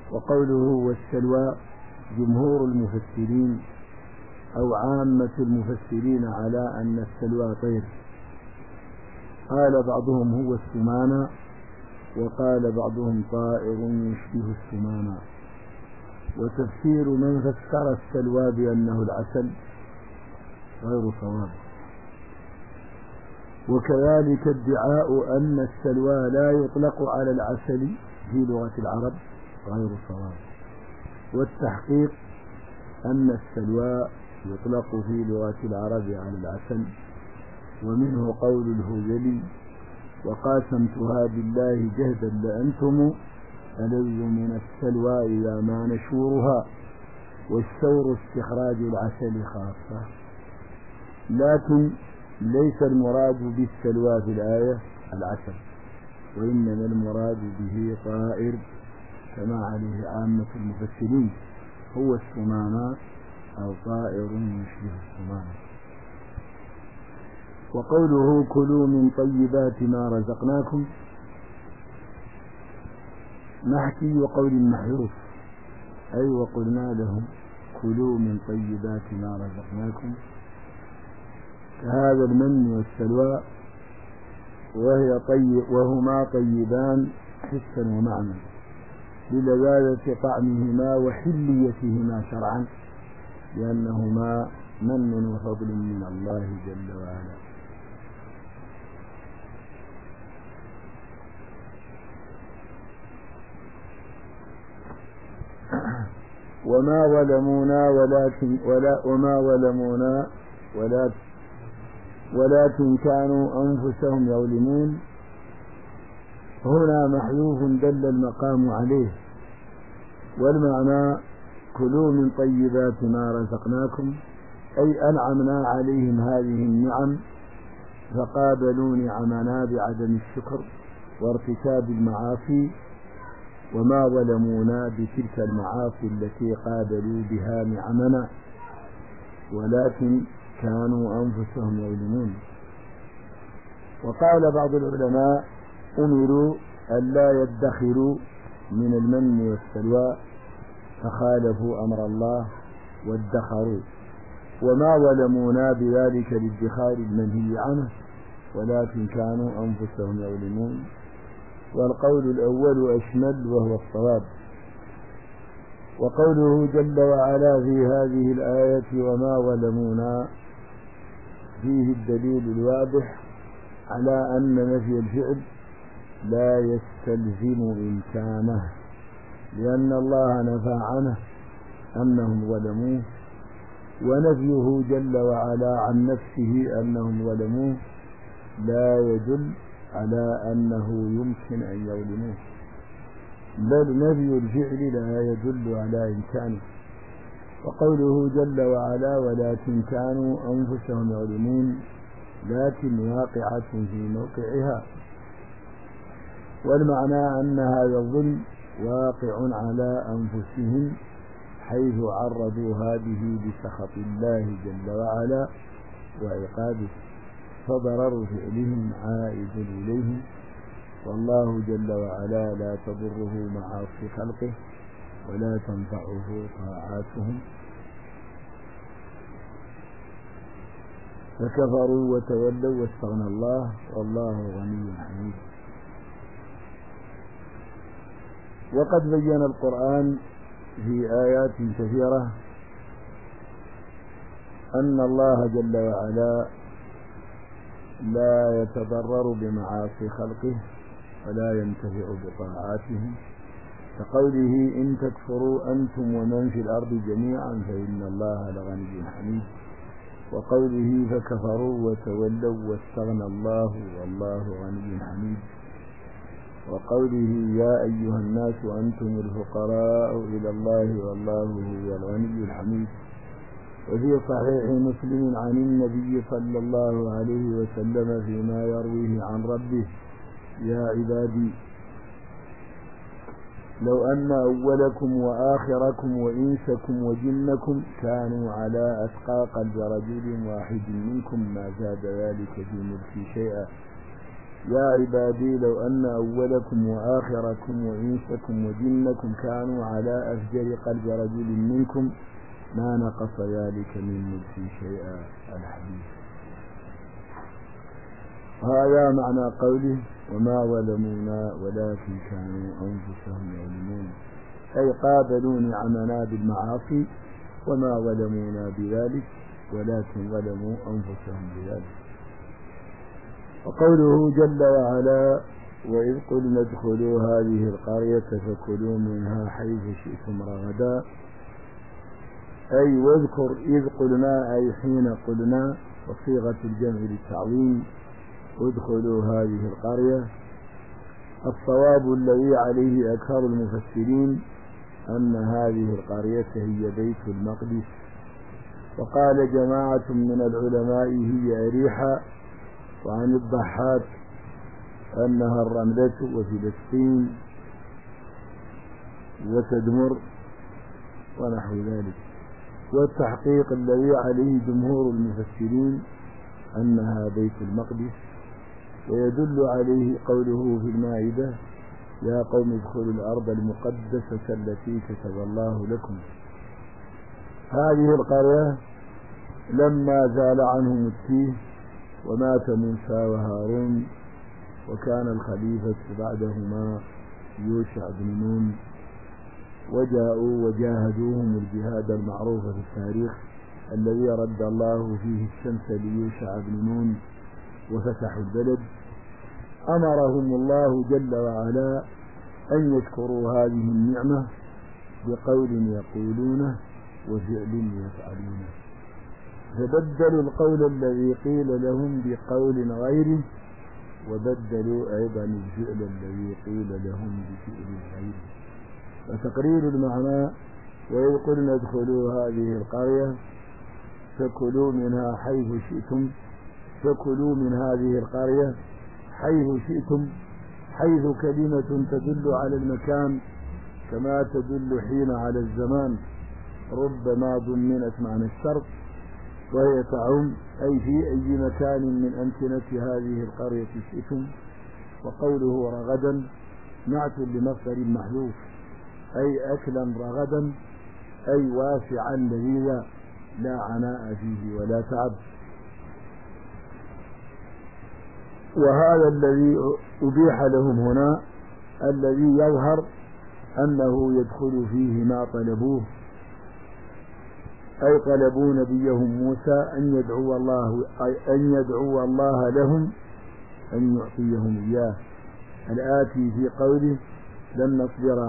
وقوله والسلوى جمهور المفسرين أو عامة المفسرين على أن السلوى طير، قال بعضهم هو السمانة، وقال بعضهم طائر يشبه السمانة. وتفسير من فسر السلوى بأنه العسل غير صواب، وكذلك ادعاء أن السلوى لا يطلق على العسل في لغة العرب غير صواب، والتحقيق أن السلوى يطلق في لغة العرب على العسل. ومنه قول الهذلي: وقاسمتها بالله جهدا لأنتم ألذ من السلوى إذا ما نشورها، والشور استخراج العسل خاصة. لكن ليس المراد بالسلوى في الآية العسل، وإنما المراد به طائر كما عليه عامة المفسرين، هو السمامة أو طائر يشبه السمامة. وقوله كلوا من طيبات ما رزقناكم نحكي وقول محذوف، أي وقلنا لهم كلوا من طيبات ما رزقناكم، كهذا المن والسلوى، وهما طيبان حسا ومعنى للذاذة طعمهما وحليتهما شرعا، لأنهما من وفضل من الله جل وعلا. وما ظلمونا ولكن كانوا أنفسهم يظلمون، هنا محذوف دل المقام عليه، والمعنى كلوا من طيبات ما رزقناكم، أي أنعمنا عليهم هذه النعم فقابلوا نعمنا بعدم الشكر وارتكاب المعاصي، وما ظلمونا بتلك المعاصي التي قابلوا بها نعمنا، ولكن كانوا أنفسهم يظلمون. وقال بعض العلماء أمروا ألا يدخروا من المن والسلوى فخالفوا أمر الله وادخروا، وما ظلمونا بذلك الادخار المنهي عنه، ولكن كانوا أنفسهم يظلمون. والقول الأول أشمل وهو الصواب. وقوله جل وعلا في هذه الآية وما ظلمونا فيه الدليل الواضح على أن نفي الفعل لا يستلزم إمكانه، لأن الله نفى عنه أنهم ظلموه، ونفيه جل وعلا عن نفسه أنهم ظلموه لا يدل على أنه يمكن أن يظلموه، بل نفي الفعل لا يدل على إمكانه. وقوله جل وعلا ولكن كانوا أنفسهم يظلمون، لكن واقعة في موقعها، والمعنى أن هذا الظلم واقع على أنفسهم حيث عرضوا هذه بسخط الله جل وعلا وعقابه، فضرر فعلهم عائد إليهم، والله جل وعلا لا تضره معاصي خلقه ولا تنفعه طاعاتهم، فكفروا وتولوا واستغنى الله والله غني حميد. وقد بين القرآن في آيات كثيرة أن الله جل وعلا لا يتضرر بمعاصي خلقه ولا ينتفع بطاعاتهم، كقوله إن تكفروا أنتم ومن في الأرض جميعا فإن الله لغني حميد، وقوله فكفروا وتولوا واستغنى الله والله غني حميد، وقوله يا أيها الناس أنتم الفقراء إلى الله والله هو الغني الحميد. وفي صحيح مسلم عن النبي صلى الله عليه وسلم فيما يرويه عن ربه يا عبادي لو أن أولكم وآخركم وإنسكم وجنكم كانوا على أتقى قلب رجل واحد منكم ما زاد ذلك في ملكي شيئا، يا عبادي لو أن أولكم وآخركم وإنسكم وجنكم كانوا على أفجر قلب رجل منكم ما نقص ذلك من ملك شيئا. الحديث. هذا معنى قوله وما ظلمونا ولكن كانوا أنفسهم يظلمون، أي قابلوا نعمنا بالمعاصي وما ظلمونا بذلك ولكن ظلموا أنفسهم بذلك. وقوله جل وعلا وإذ قلنا ادخلوا هذه القرية فكلوا منها حيث شئتم رغدا، أي واذكر إذ قلنا أي حين قلنا، وصيغة الجمع للتعظيم ادخلوا هذه القرية. الصواب الذي عليه أكثر المفسرين أن هذه القرية هي بيت المقدس، وقال جماعة من العلماء هي أريحة، وعن الضحاك أنها الرملة وفلسطين وتدمر ونحو ذلك. والتحقيق الذي عليه جمهور المفسرين أنها بيت المقدس، ويدل عليه قوله في المائدة يا قوم ادخلوا الأرض المقدسة التي كتب الله لكم. هذه القرية لما زال عنهم التيه ومات موسى وهارون، وكان الخليفة بعدهما يوشع بن نون، وجاءوا وجاهدوهم الجهاد المعروف في التاريخ الذي رد الله فيه الشمس ليوشع بن نون وفتحوا البلد. أمرهم الله جل وعلا أن يذكروا هذه النعمة بقول يقولونه وفعل يفعلونه، فبدلوا القول الذي قيل لهم بقول غيره، وبدلوا أيضا الفعل الذي قيل لهم بفعل غيره. وتقرير المعنى وإذ قلنا ادخلوا هذه القرية فكلوا منها حيث شئتم، فكلوا من هذه القرية حيث شئتم، حيث كلمة تدل على المكان كما تدل حين على الزمان، ربما ضمنت معنى الشرط، وهي تعم أي في أي مكان من أمكنة هذه القرية شئتم. وقوله رغدا نعت لمصدر محذوف، أي أكلا رغدا أي واسعا لذيذا لا عناء فيه ولا تعب. وهذا الذي أبيح لهم هنا الذي يظهر أنه يدخل فيه ما طلبوه، أي طلبوا نبيهم موسى أن يدعو الله لهم أن يعطيهم إياه. الآتي في قوله لن نصبر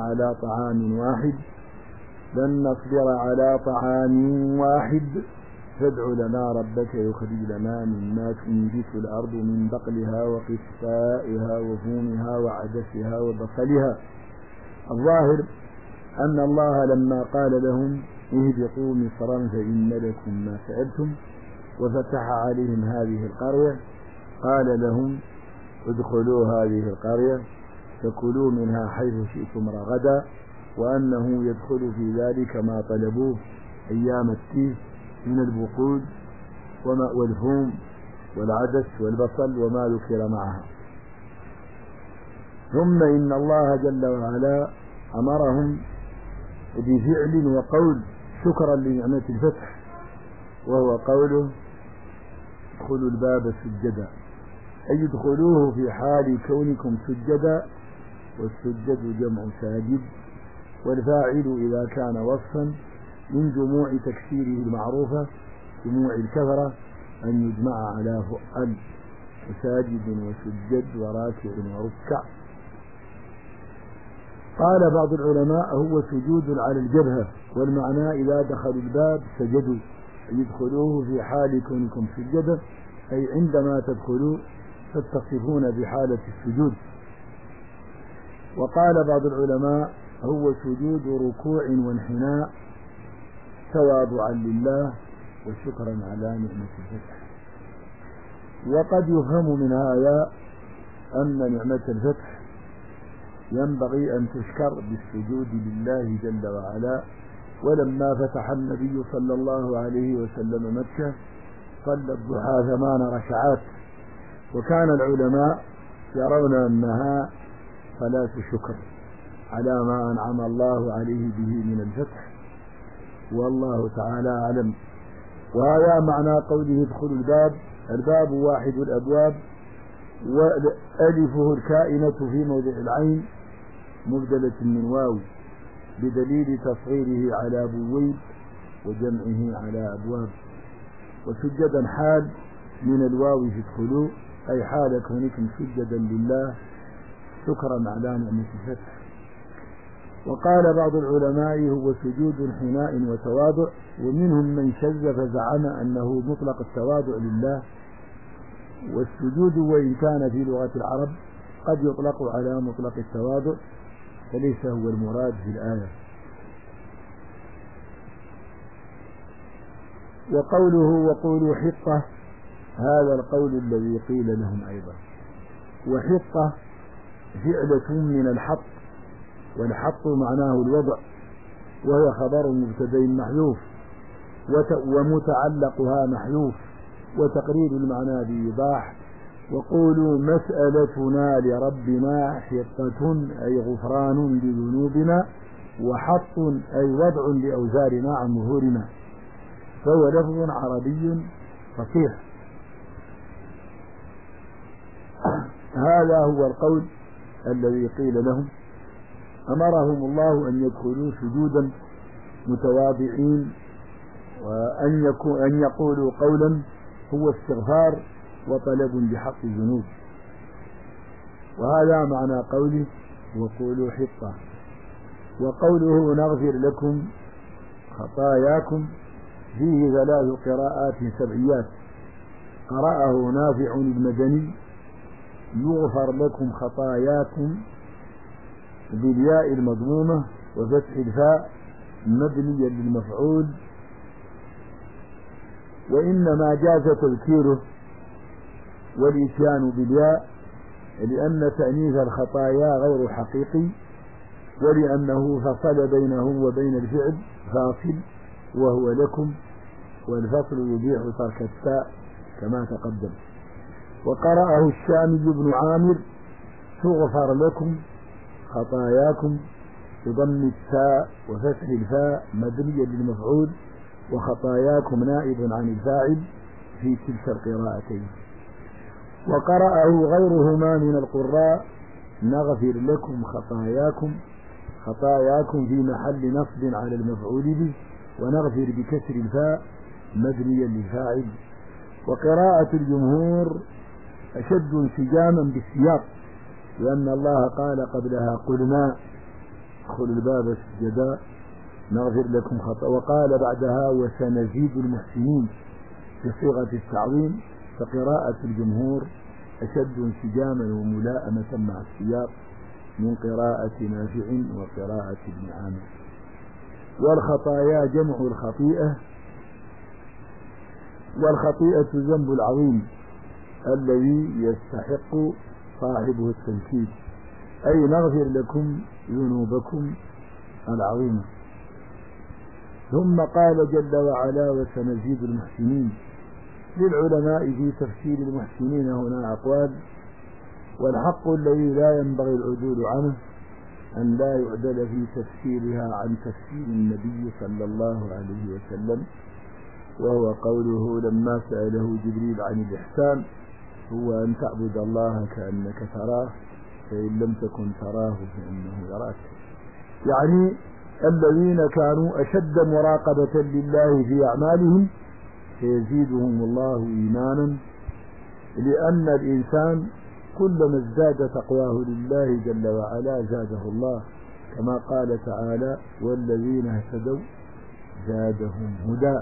على طعام واحد فادع لنا ربك يخرج لنا مما تنبت الأرض من بقلها وقثائها وفومها وعدسها وبصلها. الظاهر أن الله لما قال لهم اهبطوا مصرا فإن لكم ما سألتم وفتح عليهم هذه القرية، قال لهم ادخلوا هذه القرية فكلوا منها حيث شئتم رغدا، وأنه يدخل في ذلك ما طلبوه أيام التيه من البقود والفوم والعدس والبصل وما ذكر معها. ثم إن الله جل وعلا أمرهم بفعل وقول شكرا لنعمة الفتح، وهو قوله ادخلوا الباب سجدا، أي ادخلوه في حال كونكم سجدا، والسجد جمع ساجد، والفاعل إذا كان وصفا من جموع تكسيره المعروفة جموع الكثرة أن يجمع على فؤل وساجد وسجد وراكع وركع. قال بعض العلماء هو سجود على الجبهة، والمعنى إذا دخلوا الباب سجدوا، يدخلوه في حال كونكم سجدا، أي عندما تدخلوا تتصفون بحالة السجود. وقال بعض العلماء هو سجود ركوع وانحناء تواضعا لله وشكرا على نعمة الفتح. وقد يفهم من هذا أن نعمة الفتح ينبغي أن تشكر بالسجود لله جل وعلا. ولما فتح النبي صلى الله عليه وسلم مكة صلى الضحى 8 ركعات، وكان العلماء يرون أنها صلاة شكر على ما أنعم الله عليه به من الفتح، والله تعالى أعلم. وهذا معنى قوله ادخلوا الباب. الباب واحد الأبواب، وألفه الكائنة في موضع العين مبدلة من واو بدليل تصغيره على بويب وجمعه على أبواب. وسجدا حال من الواو في ادخلوا، أي حال كونكم سجدا لله شكرا على نعمة الفتح. وقال بعض العلماء هو سجود حناء وتواضع، ومنهم من شذ فزعم أنه مطلق التواضع لله. والسجود وإن كان في لغة العرب قد يطلق على مطلق التواضع، فليس هو المراد في الآية. وقوله وقولوا حطة، هذا القول الذي قيل لهم أيضا. وحطة فعلة من الحط، والحط معناه الوضع، وهي خبر مبتدأ محذوف ومتعلقها محذوف، وتقرير المعنى بإيضاح. وقولوا مسألتنا لربنا حطة أي غفران لذنوبنا، وحط أي وضع لأوزارنا عن ظهورنا، فهو لفظ عربي فصيح. هذا هو القول الذي قيل لهم. أمرهم الله أن يدخلوا سجودا متواضعين، وأن يقولوا قولا هو استغفار وطلب بحق الذنوب. وهذا معنى قوله وقولوا حطة. وقوله نغفر لكم خطاياكم فيه 3 قراءات سبعيات. قرأه نافع المدني يغفر لكم خطاياكم بالياء المضمومة وفتح الفاء مبنيا للمفعول، وإنما جاز تذكيره والإتيان بالياء لأن تأنيث الخطايا غير حقيقي، ولأنه فصل بينه وبين الفعل فاصل وهو لكم، والفصل يبيح ترك التاء كما تقدم. وقرأه الشامي بن عامر تغفر لكم خطاياكم بضم التاء وفتح الفاء مبنيا للمفعول، وخطاياكم نائب عن الفاعل في تلك القراءتين. وقرأه غيرهما من القراء نغفر لكم خطاياكم، خطاياكم في محل نصب على المفعول به، ونغفر بكسر الفاء مبنيا للفاعل. وقراءة الجمهور أشد انسجاما بالسياق، لأن الله قال قبلها قلنا ادخلوا الباب سجدا نغفر لكم خطاياكم، وقال بعدها وسنزيد المحسنين بصيغة التعظيم. فقراءة الجمهور أشد انسجاما وملائمة مع السياق من قراءة نافع وقراءة ابن عامر. والخطايا جمع الخطيئة، والخطيئة الذنب العظيم الذي يستحق صاحبه التنكيل، أي نغفر لكم ذنوبكم العظيمة. ثم قال جل وعلا وسنزيد المحسنين. للعلماء في تفسير المحسنين هنا أقوال، والحق الذي لا ينبغي العدول عنه أن لا يعدل في تفسيرها عن تفسير النبي صلى الله عليه وسلم، وهو قوله لما سأله جبريل عن الإحسان هو أن تعبد الله كأنك تراه فإن لم تكن تراه فإنه يراك. يعني الذين كانوا أشد مراقبة لله في أعمالهم فيزيدهم الله إيمانا، لأن الإنسان كلما ازداد تقواه لله جل وعلا زاده الله، كما قال تعالى والذين اهتدوا زادهم هدى.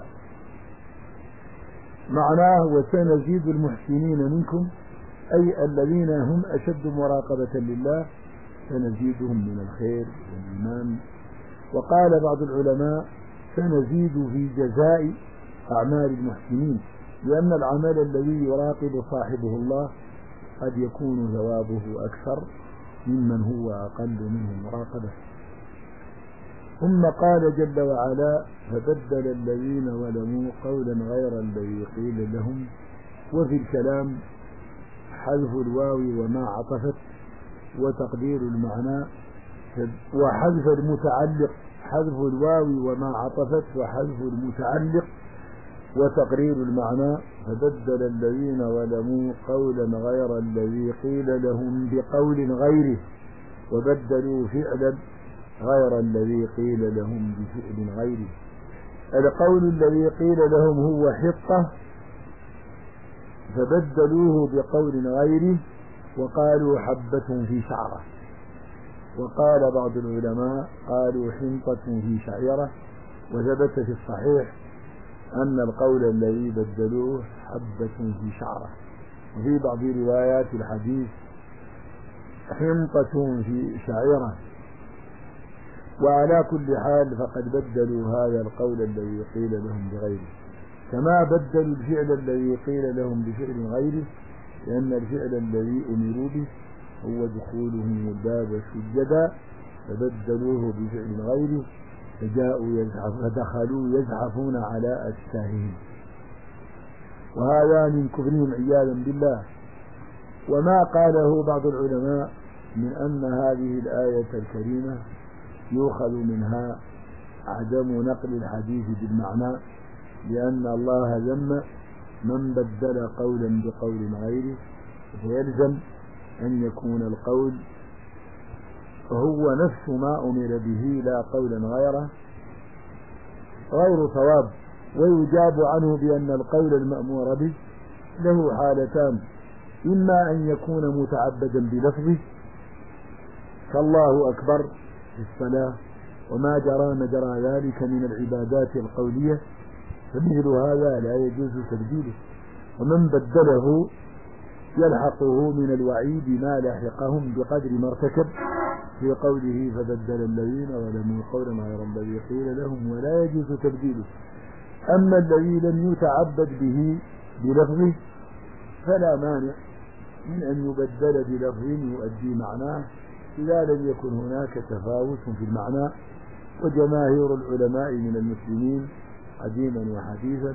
معناه وسنزيد المحسنين منكم، أي الذين هم أشد مراقبة لله سنزيدهم من الخير والإيمان. وقال بعض العلماء سنزيد في جزاء أعمال المحسنين، لأن العمل الذي يراقب صاحبه الله قد يكون ثوابه أكثر ممن هو أقل منه مراقبة. ثم قال جل وعلا فبدل الذين ظلموا قولا غير الذي قيل لهم. وفي الكلام حذف الواو وما عطفت وتقدير المعنى، وحذف المتعلق، حذف الواو وما عطفت وحذف المتعلق وتقرير المعنى. فبدل الذين ظلموا قولا غير الذي قيل لهم بقول غيره، وبدلوا فعلا غير الذي قيل لهم بفعل غيره. القول الذي قيل لهم هو حطة، فبدلوه بقول غيره وقالوا حبة في شعرة. وقال بعض العلماء قالوا حنطة في شعيرة. وثبت في الصحيح أن القول الذي بدلوه حبة في شعرة. وفي بعض روايات الحديث حنطة في شعيرة. وعلى كل حال فقد بدلوا هذا القول الذي قيل لهم بغيره، كما بدلوا الفعل الذي قيل لهم بفعل غيره، لأن الفعل الذي أمروا به هو دخولهم الباب سجدا، فبدلوه بفعل غيره فدخلوا يزحفون على أجساههم، وهذا من كفرهم عياذا بالله. وما قاله بعض العلماء من أن هذه الآية الكريمة يؤخذ منها عدم نقل الحديث بالمعنى، لأن الله ذم من بدل قولا بقول غيره، فيلزم أن يكون القول فهو نفس ما أمر به لا قولا غيره غير صواب. ويجاب عنه بأن القول المأمور به له حالتان: إما أن يكون متعبدا بلفظه كالله أكبر في الصلاة وما جرى مجرى ذلك من العبادات القولية، فمثل هذا لا يجوز تبديله. ومن بدله يلحقه من الوعيد ما لحقهم بقدر ما ارتكب في قوله فبدل الذين ظلموا قولا غير الذي قيل لهم، ولا يجوز تبديله. أما الذي لم يتعبد به بلفظه فلا مانع من أن يبدل بلفظ يؤدي معناه إذا لم يكن هناك تفاوت في المعنى. وجماهير العلماء من المسلمين قديما وحديثا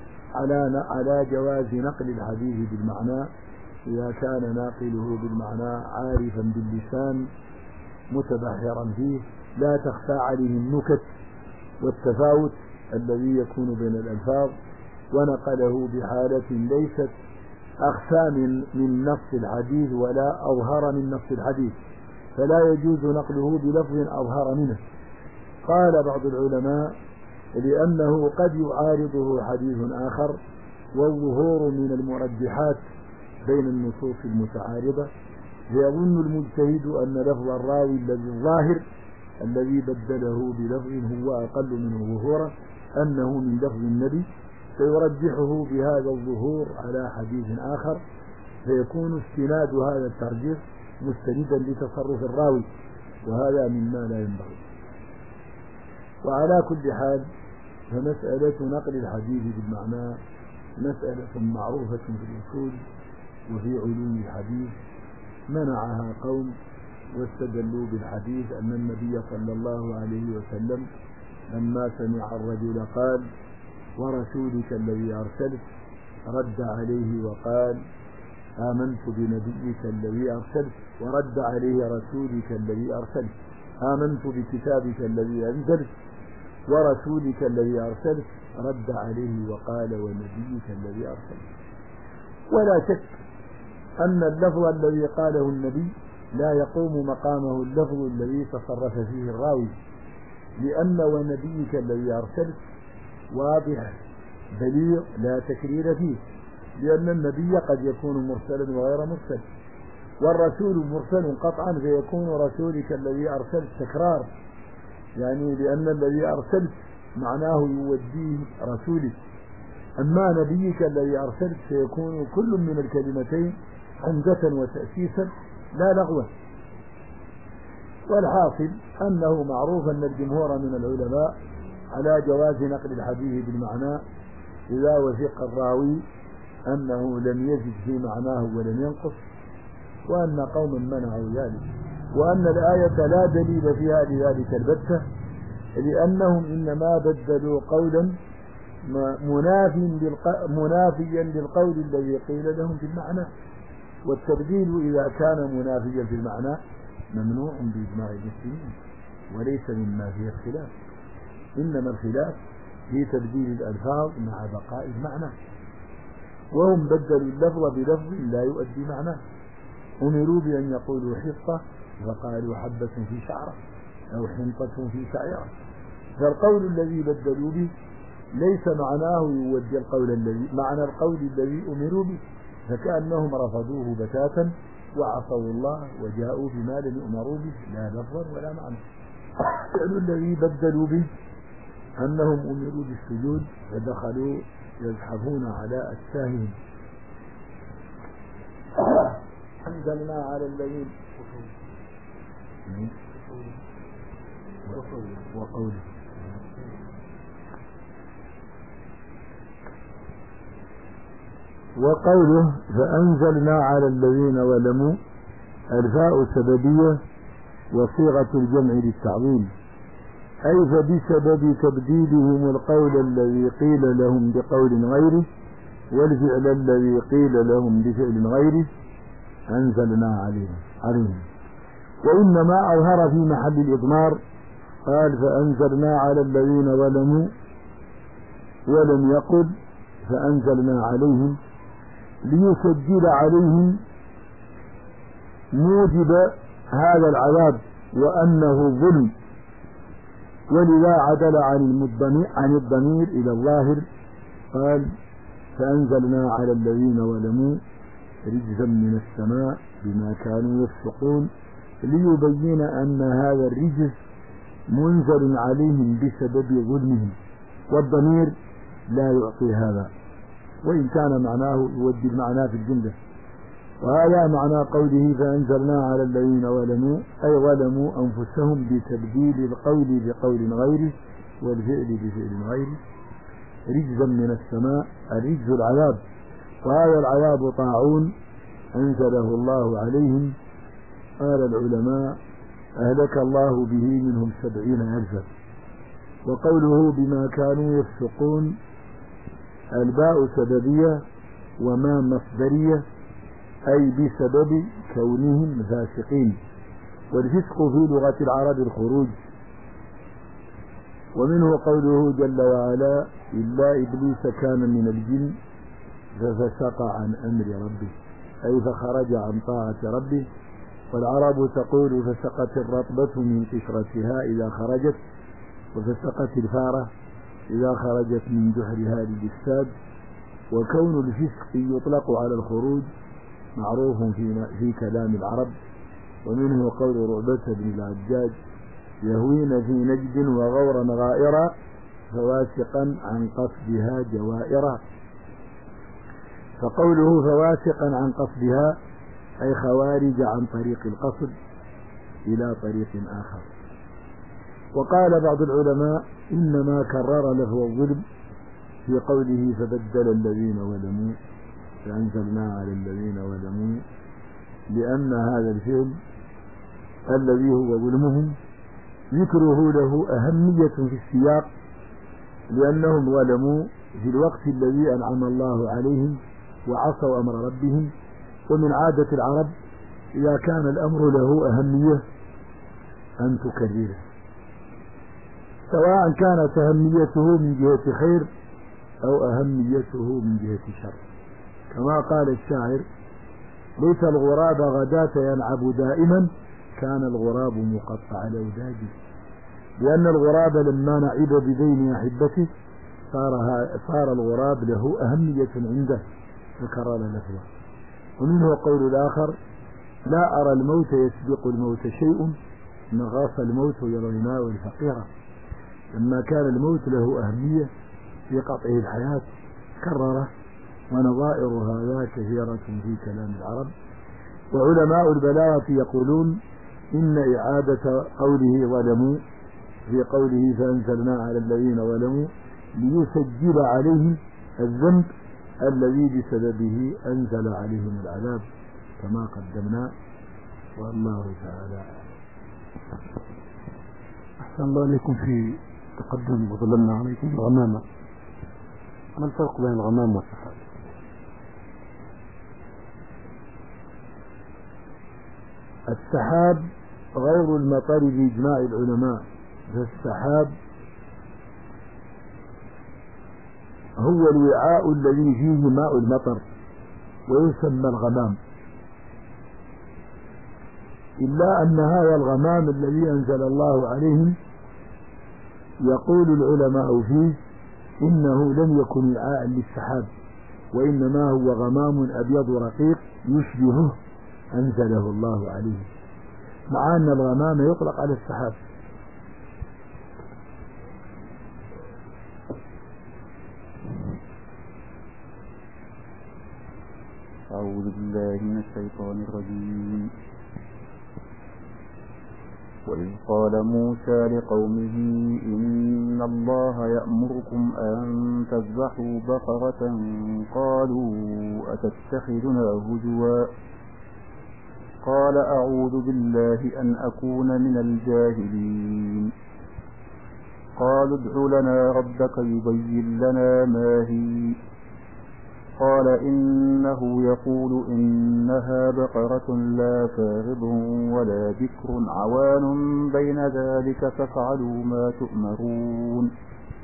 على جواز نقل الحديث بالمعنى إذا كان ناقله بالمعنى عارفا باللسان متبحرا فيه، لا تخفى عليه النكت والتفاوت الذي يكون بين الألفاظ، ونقله بحالة ليست أخفى من نص الحديث ولا أظهر من نص الحديث، فلا يجوز نقله بلفظ أظهر منه. قال بعض العلماء لأنه قد يعارضه حديث آخر، والظهور من المرجحات بين النصوص المتعارضة، فيظن المجتهد أن لفظ الراوي الذي الظاهر الذي بدله بلفظ هو أقل منه ظهورا أنه من لفظ النبي، فيرجحه بهذا الظهور على حديث آخر، فيكون استناد هذا الترجيح مستندا لتصرف الراوي، وهذا مما لا ينبغي. وعلى كل حال فمسألة نقل الحديث بالمعنى مسألة معروفة في الأصول وفي علوم الحديث، منعها قوم واستدلوا بالحديث أن النبي صلى الله عليه وسلم لما سمع الرجل قال ورسولك الذي أرسلت رد عليه وقال آمنت بنبيك الذي أرسلت، ورد عليه رسولك الذي أرسلت آمنت بكتابك الذي أنزلت، ورسولك الذي أرسلت رد عليه وقال ونبيك الذي أرسلت. ولا شك أن اللفظ الذي قاله النبي لا يقوم مقامه اللفظ الذي تصرف فيه الراوي، لأن ونبيك الذي أرسلت واضح بليغ لا تكرير فيه، لأن النبي قد يكون مرسلا وغير مرسل، والرسول مرسل قطعا فيكون رسولك الذي أرسلت تكرار، يعني لأن الذي أرسلت معناه يوديه رسولك، أما نبيك الذي أرسلت سيكون كل من الكلمتين حمزة وتأسيسا لا لغوا. والحاصل أنه معروف أن الجمهور من العلماء على جواز نقل الحديث بالمعنى إذا وثق الراوي أنه لم يزد في معناه ولم ينقص، وأن قوما منعوا ذلك، وأن الآية لا دليل فيها لذلك البتة، لأنهم إنما بدلوا قولا منافيا للقول الذي قيل لهم في المعنى، والتبديل إذا كان منافيا في المعنى ممنوع بإجماع المسلمين وليس مما فيه الخلاف، إنما الخلاف في تبديل الألفاظ مع بقاء المعنى، وهم بدلوا اللفظ بلفظ لا يؤدي معناه. أمروا بأن يقولوا حصة فقالوا حبة في شعرة أو حنطة في شعيرة، فالقول الذي بدلوا به ليس معناه يودي معنى القول الذي أمروا به، فكأنهم رفضوه بتاتا وعصوا الله وجاءوا بما لم يؤمروا به لا لفظا ولا معنى. الفعل الذي بدلوا به أنهم أمروا بالسجود فدخلوا يزحفون على أجسامهم. أنزلنا على الذين وقوله فأنزلنا على الذين ظلموا، الفاء سببية وصيغة الجمع للتعظيم، أي فبسبب تبديلهم القول الذي قيل لهم بقول غيره والفعل الذي قيل لهم بفعل غيره أنزلنا عليهم. وإنما أظهر في محل الإضمار، قال فأنزلنا على الذين ظلموا ولم يقل فأنزلنا عليهم، ليسجل عليهم موجب هذا العذاب وأنه ظلم، ولذا عدل عن الضمير إلى الظاهر، قال فأنزلنا على الذين ظلموا رجزا من السماء بما كانوا يفسقون، ليبين أن هذا الرجز منزل عليهم بسبب ظلمهم، والضمير لا يعطي هذا، وإن كان معناه يودي المعنى في الجملة. وهذا معنى قوله فأنزلنا على الذين ظلموا، أي ظلموا أنفسهم بتبديل القول بقول غيره والفعل بفعل غيره رجزا من السماء، الرجز العذاب، وهذا العذاب طاعون أنزله الله عليهم. قال العلماء أهلك الله به منهم 70,000. وقوله بما كانوا يفسقون، الباء سببية وما مصدرية، أي بسبب كونهم فاسقين، والفسق في لغة العرب الخروج. ومنه قوله جل وعلا إلا إبليس كان من الجن ففسق عن أمر ربه، أي فخرج عن طاعة ربه. والعرب تقول فسقت الرطبة من قشرتها إذا خرجت، وفسقت الفارة إذا خرجت من جحرها للإفساد. وكون الفسق يطلق على الخروج معروف في كلام العرب. ومنه قول رعبة بن العجاج يهوين في نجد وغورا غائرا فواسقا عن قصدها جوائرا، فقوله فواسقا عن قصدها أي خوارج عن طريق القصد إلى طريق آخر. وقال بعض العلماء إنما كرر لفظ الظلم في قوله فبدل الذين ظلموا فأنزلنا على الذين ظلموا، لأن هذا الفعل الذي هو ظلمهم ذكره له أهمية في السياق، لأنهم ظلموا في الوقت الذي أنعم الله عليهم وعصوا أمر ربهم. ومن عادة العرب إذا كان الأمر له أهمية أن تكرره، سواء كانت أهميته من جهة خير أو أهميته من جهة شر. كما قال الشاعر ليس الغراب غداة يلعب دائما، كان الغراب مقطع الأوداج، لأن الغراب لما نعب ببين أحبته صار الغراب له أهمية عنده فكرر لفظه. ومنه قول الآخر لا أرى الموت يسبق الموت شيء نغاص الموت يرينا والفقيرة، لما كان الموت له أهمية في قطعه الحياة كرره. ونظائر هذا كثيرة في كلام العرب. وعلماء البلاغة يقولون إن إعادة قوله ظلموا في قوله فأنزلنا على الذين ظلموا ليسجل عليهم الذنب الذي بسببه أنزل عليهم العذاب كما قدمنا، والله تعالى. أحسن الله عليكم. في تقدم وظلمنا عليكم الغمامة، ما الفرق بين الغمام والسحاب؟ السحاب غير المطر بإجماع العلماء، فالسحاب هو الوعاء الذي فيه ماء المطر ويسمى الغمام، إلا أن هذا الغمام الذي أنزل الله عليهم يقول العلماء فيه إنه لم يكن وعاء للسحاب، وإنما هو غمام أبيض رقيق يشبهه أنزله الله عليه، مع أن الغمام يطلق على السحاب. أعوذ بالله من الشيطان الرجيم. وإذ قال موسى لقومه إن الله يأمركم أن تذبحوا بقرة قالوا أتتخذنا هزوا قال أعوذ بالله أن أكون من الجاهلين قالوا ادع لنا ربك يبين لنا ما هي قال إنه يقول إنها بقرة لا فارض ولا بكر عوان بين ذلك فافعلوا ما تؤمرون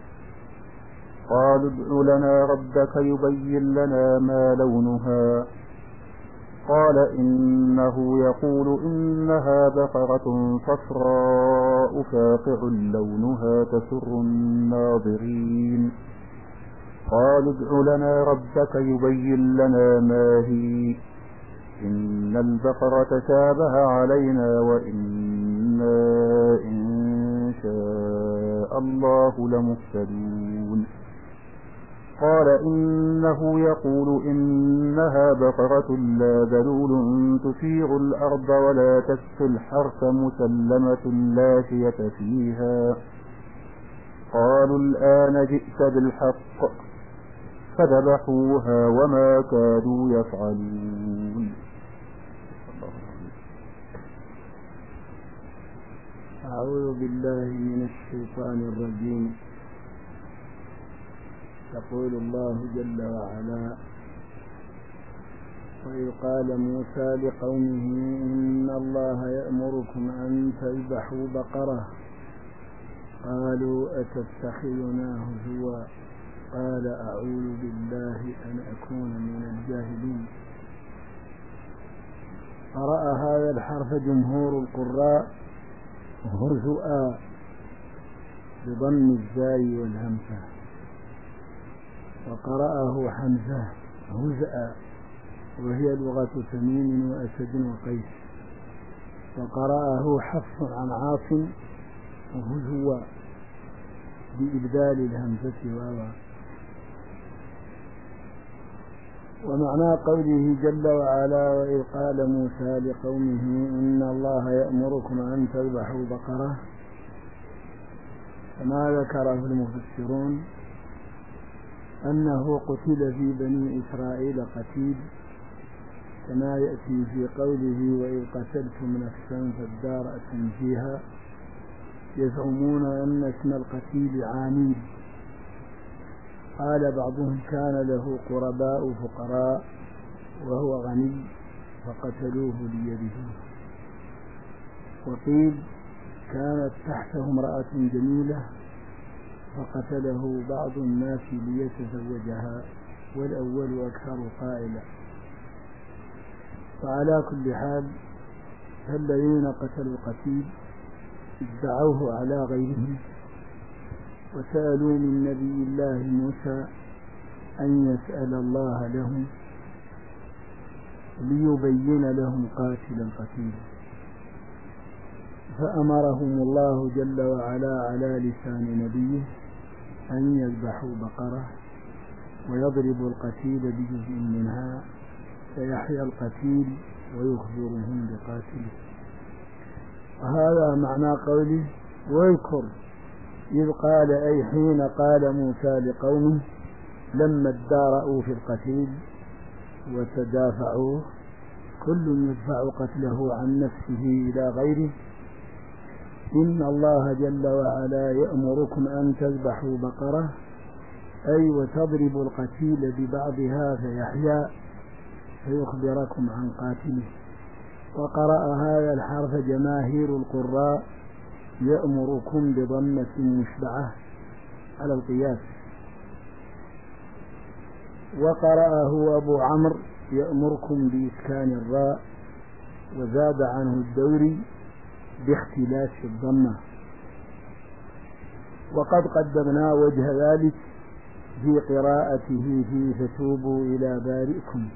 قالوا ادع لنا ربك يبين لنا ما لونها قال إنه يقول إنها بقرة صفراء فاقع لونها تسر الناظرين قالوا ادع لنا ربك يبين لنا ما هي إن البقرة تشابه علينا وإنا إن شاء الله لمهتدون قال إنه يقول إنها بقرة لا ذلول تثير الأرض ولا تسقي الحرث مسلمة لا شية فيها قالوا الآن جئت بالحق فذبحوها وما كادوا يفعلون. أعوذ بالله من الشيطان الرجيم. يقول الله جل وعلا وإذ قال موسى لقومه إن الله يأمركم أن تذبحوا بقرة قالوا أتتخذنا هزوا قال أعوذ بالله أن أكون من الجاهلين. قرأ هذا الحرف جمهور القراء هزؤا بضم الزاي والهمزة، وقرأه حمزة هزأ وهي لغة تميم وأسد وقيس، وقرأه حفص عن عاصم هزوا بإبدال الهمزة واوا. ومعنى قوله جل وعلا وإذ قال موسى لقومه إن الله يأمركم أن تذبحوا بقرة، فما ذكره المفسرون أنه قتل في بني إسرائيل قتيل، كما يأتي في قوله وإذ قتلتم نفسا فادارأتم فيها، يزعمون أن اسم القتيل عاميل. قال بعضهم كان له قرباء فقراء وهو غني فقتلوه ليرثوه، وقيل كانت تحته امرأة جميلة فقتله بعض الناس ليتزوجها، والأول أكثر قائلا. وعلى كل حال فالذين قتلوا القتيل ادعوه على غيرهم، وسألوا من نبي الله موسى أن يسأل الله لهم ليبين لهم قاتل القتيل، فأمرهم الله جل وعلا على لسان نبيه أن يذبحوا بقرة ويضربوا القتيل بجزء منها فيحيى القتيل ويخبرهم بقاتله. وهذا معنى قوله واذكر إذ قال أي حين قال موسى لقومه لما ادارأوا في القتيل وتدافعوه كل يدفع قتله عن نفسه إلى غيره إن الله جل وعلا يأمركم أن تذبحوا بقرة أي وتضربوا القتيل ببعضها فيحيى فيخبركم عن قاتله، وقرأ هذا الحرف جماهير القراء يأمركم بضمة مشبعة على القياس، وقرأه أبو عمرو يأمركم بإسكان الراء، وزاد عنه الدوري باختلاف الضمة. وقد قدمنا وجه ذلك في قراءته في فتوبوا إلى بارئكم.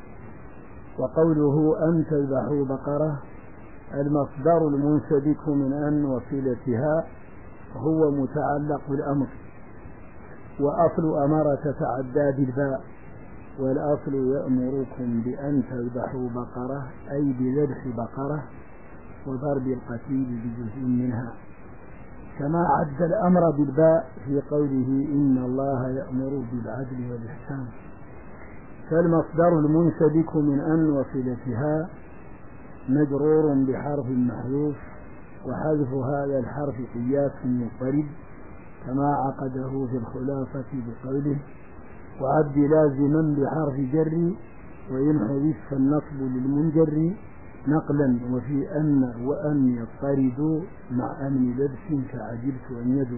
وقوله أن تذبحوا بقرة المصدر المنسبك من أن وصلتها هو متعلق بالأمر، وأصل أمر تتعدى بالباء، والأصل يأمركم بأن تذبحوا بقرة أي بذبح بقرة وضرب القتيل بجزء منها، كما عد الأمر بالباء في قوله إن الله يأمر بالعدل والإحسان. فالمصدر المنسبك من أن وصلتها مجرور بحرف محذوف، وحذف هذا الحرف قياس مضطرب كما عقده في الخلاصة بقوله وعد لازما بحرف جر وإن حذف فالنصب للمنجر نقلا، وفي أن وأن يضطردوا مع أمن لبس كعجبت أن يدوا.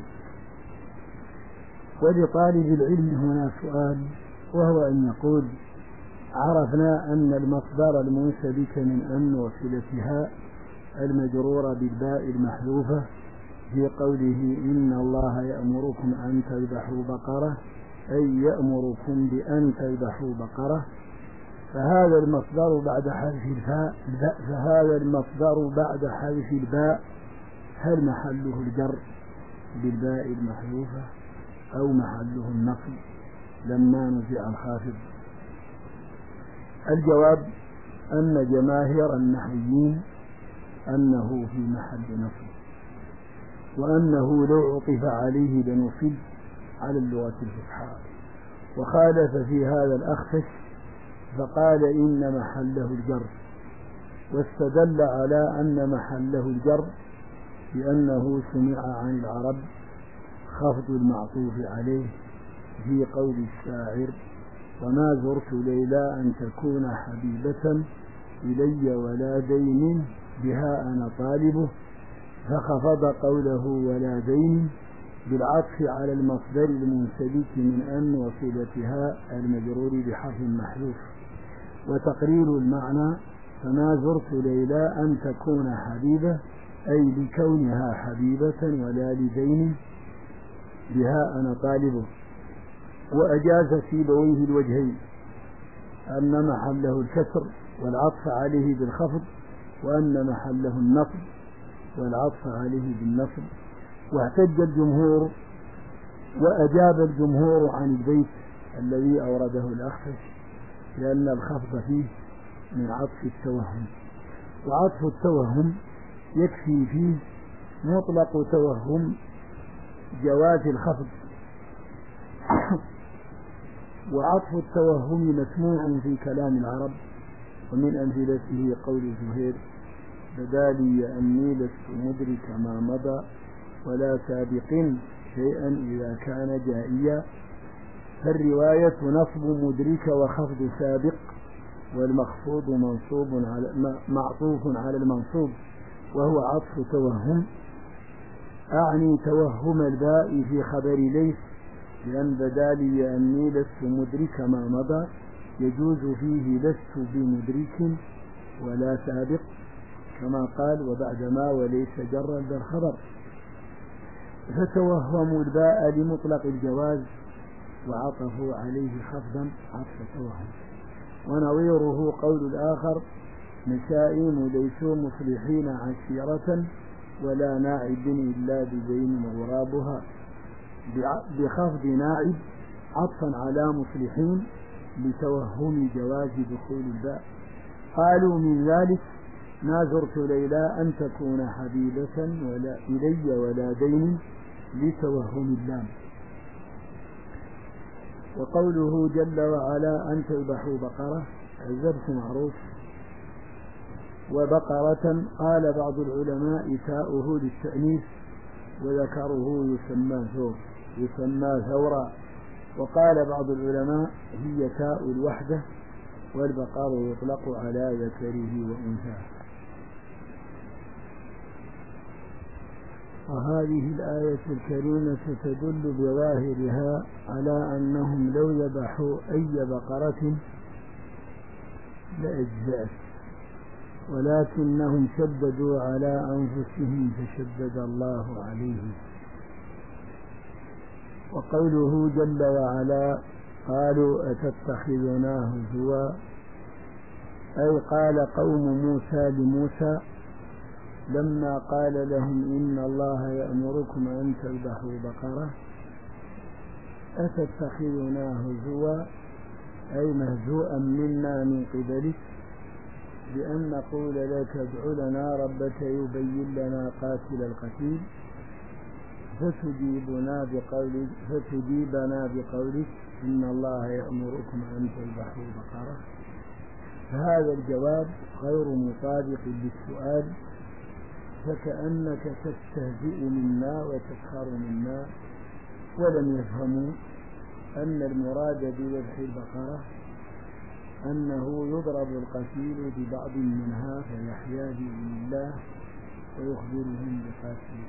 ولطالب العلم هنا سؤال، وهو أن يقول عرفنا أن المصدر المنسبك من أن وصلتها المجرور بالباء المحذوفة في قوله إن الله يأمركم أن تذبحوا بقرة أي يأمركم بأن تذبحوا بقرة، فهذا المصدر بعد حذف الباء هل محله الجر بالباء المحذوفة أو محله النصب لما نزع الخافض؟ الجواب أن جماهير النحويين أنه في محل نصب، وأنه لو عطف عليه لنصب على اللغة الفصحى. وخالف في هذا الأخفش فقال إن محله الجر، واستدل على أن محله الجر لأنه سمع عن العرب خفض المعطوف عليه في قول الشاعر وما زرت ليلى أن تكون حبيبة إلي ولا دين بها أنا طالبه، فخفض قوله ولا دين بالعطف على المصدر المنسبك من أن وصلتها المجرور بحرف محذوف. وتقرير المعنى فما زرت ليلى أن تكون حبيبة أي لكونها حبيبة ولا لدين بها أنا طالبه. وأجاز في بويه الوجهين أن محله الكسر والعطف عليه بالخفض، وأن محله النصب والعطف عليه بالنصب. واحتج الجمهور وأجاب الجمهور عن البيت الذي أورده الأخفش لأن الخفض فيه من عطف التوهم، وعطف التوهم يكفي فيه مطلق توهم جواز الخفض، وعطف التوهم مسموع في كلام العرب. ومن أمثلته قول زهير بدالي أني لست مدرك ما مضى ولا سابق شيئا إذا كان جائيا، فالرواية نصب مدرك وخفض سابق، والمخفوض معطوف على المنصوب وهو عطف توهم. أعني توهم الباء في خبر ليس، لأن بدالي أني لست مدرك ما مضى يجوز فيه لست بمدرك ولا سابق كما قال وبعد ما وليس جرا ذا الخبر. فتوهموا الباء لمطلق الجواز وعطفوا عليه خفضا عطف توهم. ونظيره قول الآخر نشائم ليسوا مصلحين عشيرة ولا ناعب إلا بزين غرابها، بخفض ناعب عطفا على مصلحين لتوهم جواز دخول الباء. قالوا من ذلك ما زرت ليلى أن تكون حبيبة ولا إلي ولا دين لتوهم اللام. وقوله جل وعلا أن تذبحوا بقرة الذبح معروف، وبقرة قال بعض العلماء تاؤه للتأنيث وذكره يسمى ثورا، وقال بعض العلماء هي تاء الوحدة والبقر يطلق على ذكره وأنثاه. وهذه الآية الكريمة تدل بظاهرها على أنهم لو ذبحوا أي بقرة لأجزأت، ولكنهم شددوا على أنفسهم فشدد الله عليهم. وقوله جل وعلا قالوا أتتخذنا هزوا، أي قال قوم موسى لموسى لما قال لهم إن الله يأمركم أن تذبحوا بقرة أتتخذنا هزوا، أي مهزوءا منا من قبلك بأن نقول لك ادع لنا ربك يبين لنا قاتل القتيل فتجيبنا بقولك إن الله يأمركم أن تذبحوا بقرة. فهذا الجواب غير مطابق للسؤال، فكأنك تستهزئ منا وتسخر منا، ولم يفهموا أن المراد بذبح البقرة أنه يضرب القتيل ببعض منها فيحيا بإذن الله ويخبرهم بقاتله.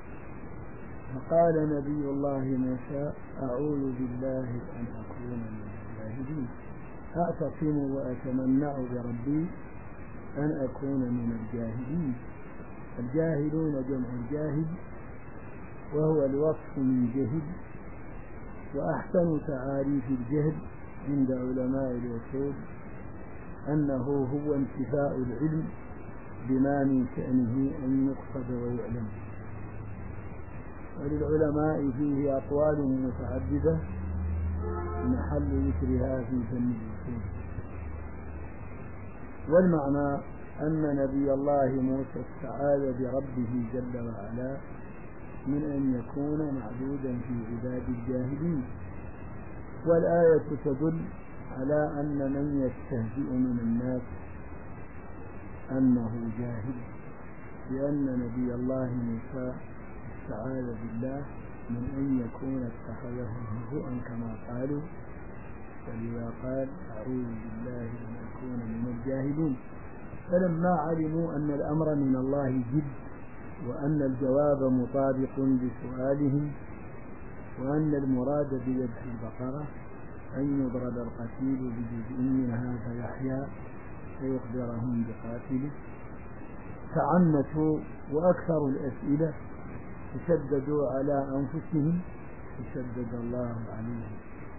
فقال نبي الله موسى أعوذ بالله أن أكون من الجاهلين، أعتصم وأتمنع بربي أن أكون من الجاهلين. الجاهلون جمع الجاهل، وهو الوصف من جهل، وأحسن تعاريف الجهل عند علماء الأصول أنه هو انتفاء العلم بما من شأنه أن يقصد ويعلم. وللعلماء فيه أقوال متعددة محل ذكرها في فن الأصول. والمعنى أن نبي الله موسى استعاذ بربه جل وعلا من أن يكون معبودا في عباد الجاهلين. والآية تدل على أن من يستهزئ من الناس أنه جاهل، لأن نبي الله موسى استعاذ بالله من أن يكون اتخذه هزءا كما قالوا، فلذا قال أعوذ بالله أن أكون من الجاهلين. فلما علموا أن الأمر من الله جد، وأن الجواب مطابق لسؤالهم، وأن المراد بذبح البقرة أن يضرب القتيل بجزء منها فيحيا فيخبرهم بقاتله، تعنتوا وأكثر الأسئلة تشددوا على أنفسهم فشدد الله عليهم.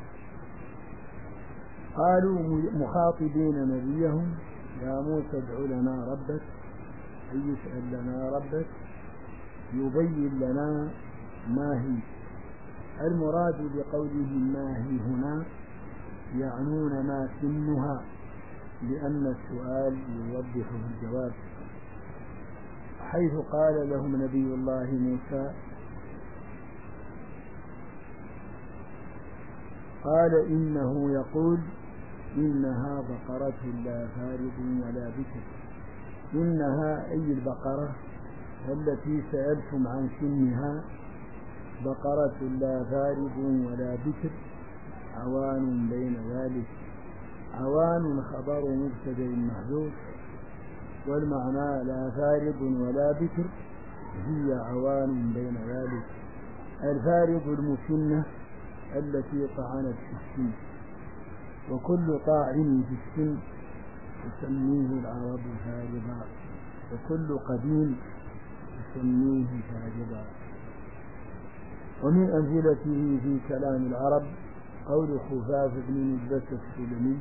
قالوا مخاطبين نبيهم يا موسى ادع لنا ربك، أي يسأل لنا ربك يبين لنا ما هي. المراد بقوله ما هي هنا يعنون ما سنها، لأن السؤال يوضح الجواب، حيث قال لهم نبي الله موسى قال إنه يقول إنها بقرة لا فارض ولا بكر. إنها أي البقرة التي سألتم عن سنها بقرة لا فارض ولا بكر عوان بين ذلك. عوان خبر مبتدأ محذوف، والمعنى لا فارض ولا بكر هي عوان بين ذلك. الفارض المسنة التي طعنت في السن، وكل طاعن في السن تسميه العرب فارضا، وكل قديم تسميه فارضا. ومن أمثلته في كلام العرب قول خفاف بن مرداس السلمي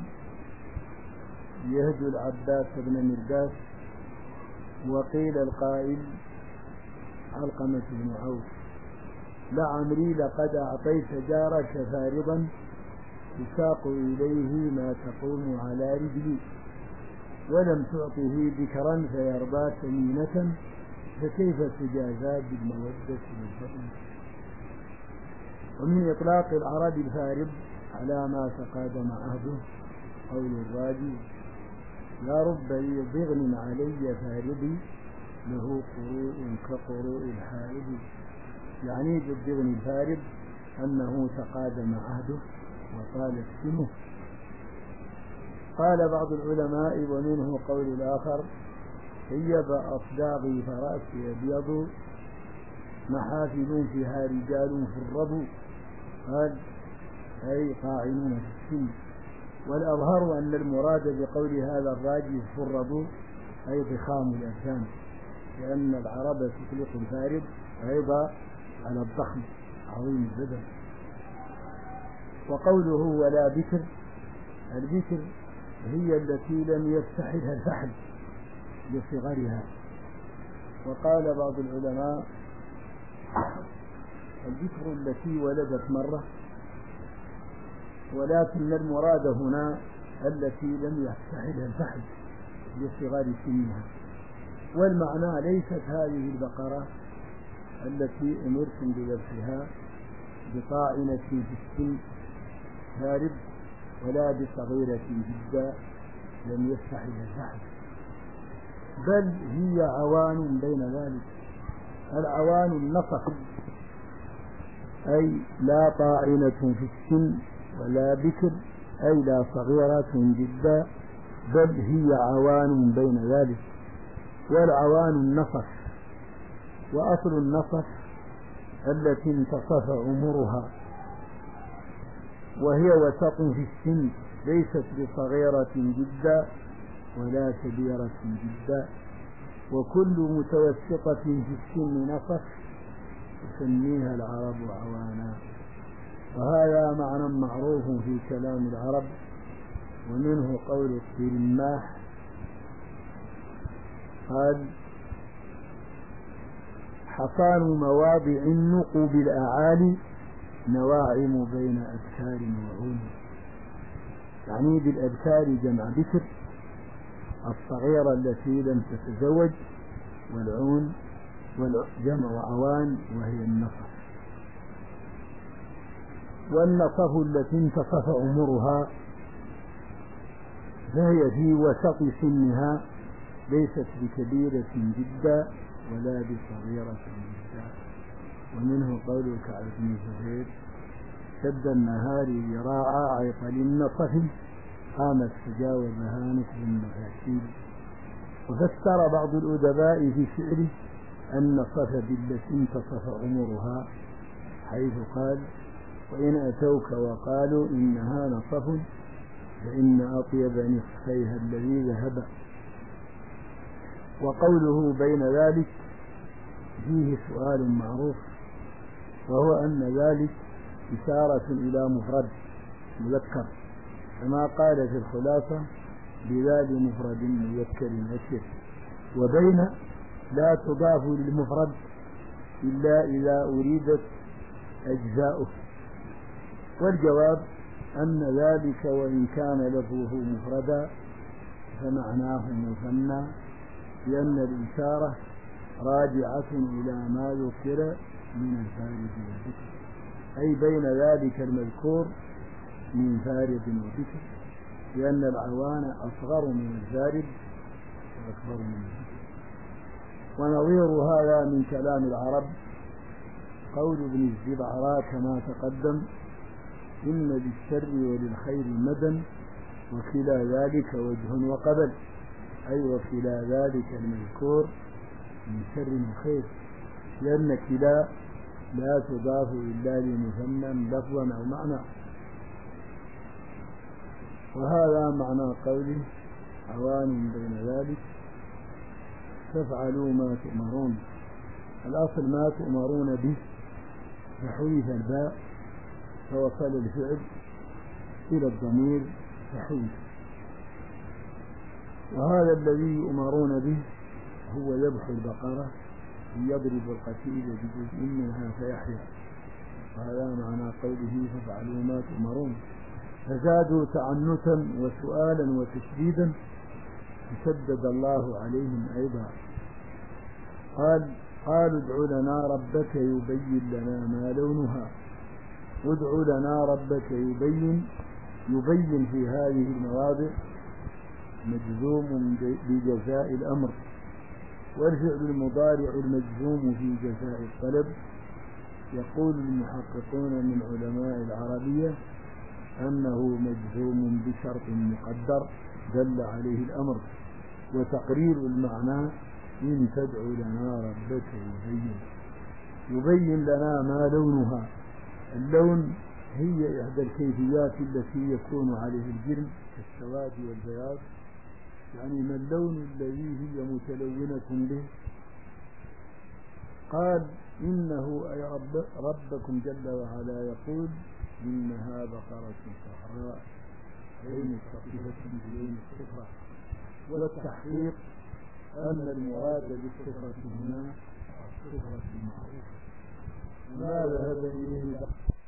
يهدو العباس بن مرداس، وقيل القائل علقمة بن عوف لعمري لقد أعطيت جارك فارضا يساق إليه ما تقوم على رجلي، ولم تعطه ذكرا فيرضى سمينة، فكيف تجازى بالمودة والفضل. ومن إطلاق العرب الفارض على ما تقادم عهده قول الراجي لا رب لي ضغن علي فارضي له قروء كقروء الحائض. يعني بالضغن الفارض أنه تقادم عهده وطالت سنه. قال بعض العلماء ومنه قول الآخر هيب أصداغي فرأسي أبيض محافل فيها رجال فرضوا، قال أي قاعدون في السن. والأظهر أن المراد بقول هذا الراجل فرضوا أي ضخام الأجسام، لأن العرب تطلق الفارد أيضا على الضخم عظيم البدن. وقوله ولا بكر، البكر هي التي لم يفتحها الفحل لصغرها. وقال بعض العلماء البكر التي ولدت مرة، ولكن المراد هنا التي لم يفتحها الفحل لصغر سنها. والمعنى ليست هذه البقرة التي أمرتم بذبحها بطاعنة في السن هارب، ولا بصغيرة جدا لم يفتحها الفحل، بل هي عوان بين ذلك. العوان النصف، أي لا طاعنة في السن ولا بكر، أي لا صغيرة جدا، بل هي عوان بين ذلك. والعوان النصف، وأصل النصف التي انتصف عمرها، وهي وسط في السن، ليست بصغيرة جدا ولا كبيرة جدا. وكل متوسطة في السن نصف تسميها العرب عوانا. وهذا معنى معروف في كلام العرب، ومنه قول الطرماح قال حصان مواضع النقب الأعالي نواعم بين أبكار وعون، يعني بالأبكار جمع بكر الصغيرة التي لم تتزوج، والعون والجمع عوان وهي النصف. والنصف التي انتصف عمرها فهي في وسط سنها، ليست بكبيرة جدا ولا بصغيرة جدا. ومنه قول كعب بن زهير شد النهار ذراعا عيقل النصف قامت تجاوزها نكب المفاتيل. وفسر بعض الأدباء في شعره النصف بالتي انتصف عمرها، حيث قال وإن أتوك وقالوا إنها نصف فإن أطيب نصفيها الذي ذهب. وقوله بين ذلك فيه سؤال معروف، وهو أن ذلك إشارة إلى مفرد مذكر، كما قال في الخلاصة بذال مفرد مذكر نكر. وبين لا تضاف للمفرد إلا إذا أريدت أجزاؤه. والجواب أن ذلك وإن كان لفظه مفردا فمعناه مثنى، لأن الإشارة راجعة إلى ما ذكر من الفارد والذكر، أي بين ذلك المذكور من فارد وذكر، لأن العوان أصغر من الفارد وأكبر من الذكر. ونظير هذا من كلام العرب قول ابن الزبعراء كما تقدم إن للشر وللخير مدى وكلا ذلك وجه وقبل، أي وكلا ذلك المذكور من شر وخير، لأن كلا لا تضاف إلا لمثنى لفظا أو معنى. وهذا معنى قوله عوان بين ذلك فافعلوا ما تؤمرون. الأصل ما تؤمرون به، فحذف الباء فوصل الفعل إلى الضمير فحذف. وهذا الذي يؤمرون به هو ذبح البقرة يضرب القتيل بجزء منها فيحيا. وهذا معنى قوله فافعلوا ما تؤمرون. فزادوا تعنتا وسؤالا وتشديدا فشدد الله عليهم أيضا. قالوا ادع لنا ربك يبين لنا ما لونها. ادع لنا ربك يبين في هذه المواضع مجزوم بجزاء الأمر، والفعل المضارع المجزوم في جزاء الطلب. يقول المحققون من علماء العربية أنه مجزوم بشرط مقدر دل عليه الأمر، وتقرير المعنى إن تدعو لنا ربك يبين. يبين لنا ما لونها. اللون هي إحدى الكيفيات التي يكون عليه الجرم كالسواد والبياض، يعني ما اللون الذي هي متلونة به. قال إنه أي ربكم جل وعلا يقول إنها بقرة صفراء عين صفيفة بلون الصفرة. والتحقيق أن المراد بالصفرة هنا الصفرة المعروفة. ما ذهب إليه